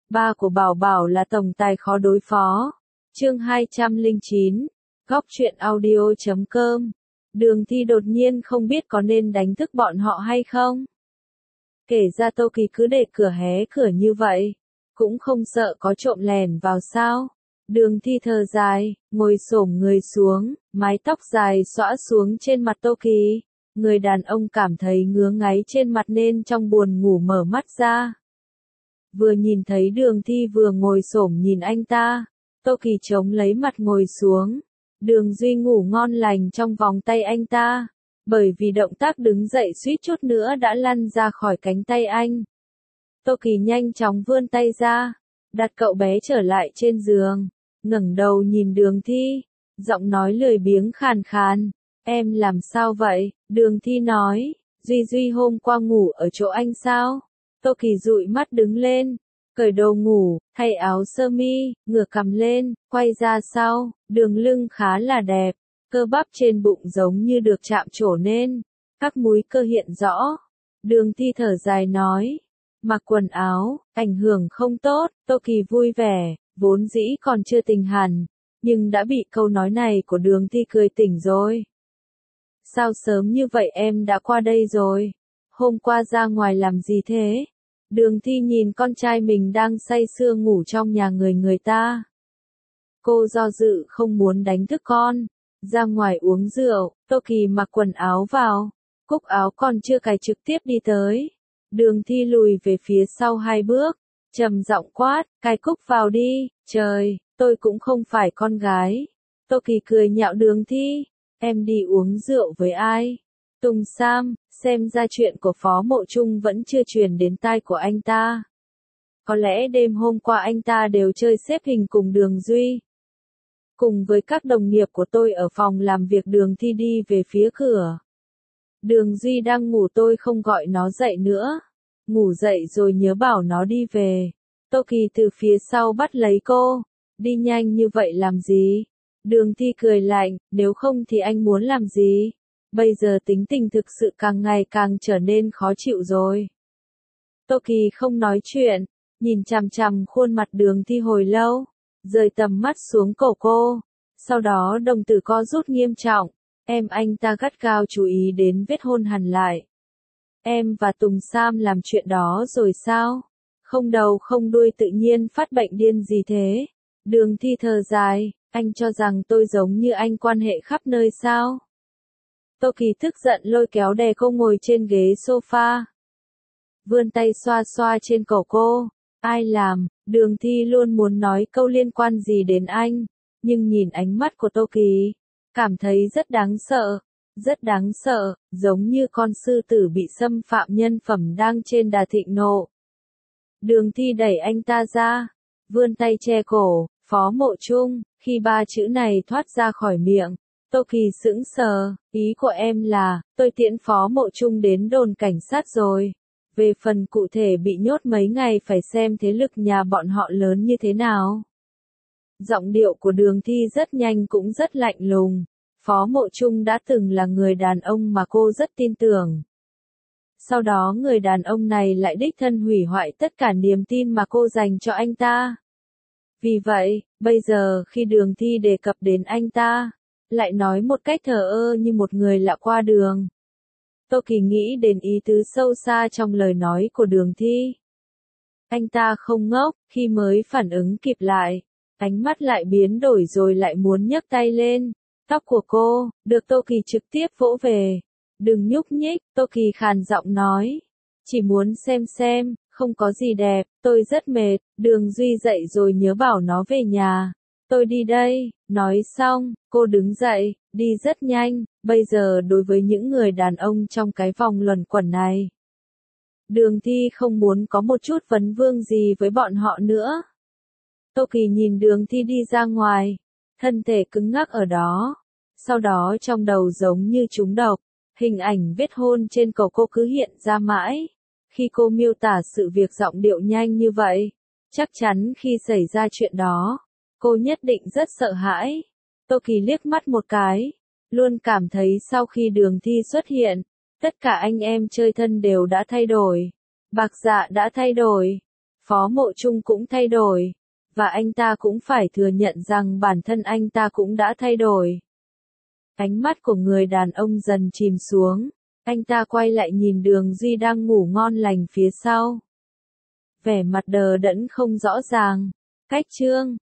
Ba của Bảo Bảo là tổng tài khó đối phó. Chương 209, Góc truyện audio.com. Đường Thi đột nhiên không biết có nên đánh thức bọn họ hay không. Kể ra Tô Kỳ cứ để cửa hé cửa như vậy, cũng không sợ có trộm lẻn vào sao. Đường Thi thở dài, ngồi xổm người xuống, mái tóc dài xõa xuống trên mặt Tô Kỳ. Người đàn ông cảm thấy ngứa ngáy trên mặt nên trong buồn ngủ mở mắt ra. Vừa nhìn thấy Đường Thi vừa ngồi xổm nhìn anh ta, Tô Kỳ chống lấy mặt ngồi xuống. Đường Duy ngủ ngon lành trong vòng tay anh ta, bởi vì động tác đứng dậy suýt chút nữa đã lăn ra khỏi cánh tay anh. Tô Kỳ nhanh chóng vươn tay ra, đặt cậu bé trở lại trên giường, ngẩng đầu nhìn Đường Thi, giọng nói lười biếng khàn khàn. Em làm sao vậy? Đường Thi nói, Duy hôm qua ngủ ở chỗ anh sao? Tô Kỳ dụi mắt đứng lên, cởi đồ ngủ, thay áo sơ mi, ngửa cằm lên, quay ra sau, đường lưng khá là đẹp, cơ bắp trên bụng giống như được chạm trổ nên, các múi cơ hiện rõ. Đường Thi thở dài nói, mặc quần áo, ảnh hưởng không tốt. Tô Kỳ vui vẻ, vốn dĩ còn chưa tỉnh hẳn, nhưng đã bị câu nói này của Đường Thi cười tỉnh rồi. Sao sớm như vậy em đã qua đây rồi? Hôm qua ra ngoài làm gì thế? Đường Thi nhìn con trai mình đang say sưa ngủ trong nhà người ta. Cô do dự không muốn đánh thức con. Ra ngoài uống rượu, Tô Kỳ mặc quần áo vào. Cúc áo còn chưa cài trực tiếp đi tới. Đường Thi lùi về phía sau 2 bước. Trầm giọng quát, cài cúc vào đi. Trời, tôi cũng không phải con gái. Tô Kỳ cười nhạo Đường Thi. Em đi uống rượu với ai? Tùng Sam, xem ra chuyện của Phó Mộ Trung vẫn chưa truyền đến tai của anh ta. Có lẽ đêm hôm qua anh ta đều chơi xếp hình cùng Đường Duy. Cùng với các đồng nghiệp của tôi ở phòng làm việc. Đường Thi đi về phía cửa. Đường Duy đang ngủ, tôi không gọi nó dậy nữa. Ngủ dậy rồi nhớ bảo nó đi về. Tô Kỳ từ phía sau bắt lấy cô. Đi nhanh như vậy làm gì? Đường Thi cười lạnh, nếu không thì anh muốn làm gì? Bây giờ tính tình thực sự càng ngày càng trở nên khó chịu rồi. Tô Kỳ không nói chuyện, nhìn chằm chằm khuôn mặt Đường Thi hồi lâu, rời tầm mắt xuống cổ cô. Sau đó đồng tử co rút nghiêm trọng, anh ta gắt gao chú ý đến vết hôn hằn lại. Em và Tùng Sam làm chuyện đó rồi sao? Không đầu không đuôi tự nhiên phát bệnh điên gì thế? Đường Thi thở dài, anh cho rằng tôi giống như anh quan hệ khắp nơi sao? Tô Kỳ tức giận lôi kéo đè cô ngồi trên ghế sofa. Vươn tay xoa xoa trên cổ cô. Ai làm? Đường Thi luôn muốn nói câu liên quan gì đến anh, nhưng nhìn ánh mắt của Tô Kỳ, cảm thấy rất đáng sợ. Rất đáng sợ, giống như con sư tử bị xâm phạm nhân phẩm đang trên đà thịnh nộ. Đường Thi đẩy anh ta ra, vươn tay che cổ. Phó Mộ Trung. Khi 3 chữ này thoát ra khỏi miệng, Tô Kỳ sững sờ. Ý của em là, tôi tiễn Phó Mộ Trung đến đồn cảnh sát rồi. Về phần cụ thể bị nhốt mấy ngày phải xem thế lực nhà bọn họ lớn như thế nào. Giọng điệu của Đường Thi rất nhanh cũng rất lạnh lùng. Phó Mộ Trung đã từng là người đàn ông mà cô rất tin tưởng. Sau đó người đàn ông này lại đích thân hủy hoại tất cả niềm tin mà cô dành cho anh ta. Vì vậy, bây giờ khi Đường Thi đề cập đến anh ta, lại nói một cách thờ ơ như một người lạ qua đường. Tô Kỳ nghĩ đến ý tứ sâu xa trong lời nói của Đường Thi. Anh ta không ngốc, khi mới phản ứng kịp lại, ánh mắt lại biến đổi rồi lại muốn nhấc tay lên. Tóc của cô, được Tô Kỳ trực tiếp vỗ về. Đừng nhúc nhích, Tô Kỳ khàn giọng nói. Chỉ muốn xem, không có gì đẹp, tôi rất mệt. Đường Duy dậy rồi nhớ bảo nó về nhà. Tôi đi đây. Nói xong, cô đứng dậy, đi rất nhanh. Bây giờ đối với những người đàn ông trong cái vòng luẩn quẩn này, Đường Thi không muốn có một chút vấn vương gì với bọn họ nữa. Tô Kỳ nhìn Đường Thi đi ra ngoài, thân thể cứng ngắc ở đó. Sau đó trong đầu giống như trúng độc, hình ảnh vết hôn trên cổ cô cứ hiện ra mãi. Khi cô miêu tả sự việc giọng điệu nhanh như vậy, chắc chắn khi xảy ra chuyện đó, cô nhất định rất sợ hãi. Tô Kỳ liếc mắt một cái, luôn cảm thấy sau khi Đường Thi xuất hiện, tất cả anh em chơi thân đều đã thay đổi. Bạc Dạ đã thay đổi. Phó Mộ Trung cũng thay đổi. Và anh ta cũng phải thừa nhận rằng bản thân anh ta cũng đã thay đổi. Ánh mắt của người đàn ông dần chìm xuống. Anh ta quay lại nhìn Đường Duy đang ngủ ngon lành phía sau. Vẻ mặt đờ đẫn không rõ ràng. Cách chương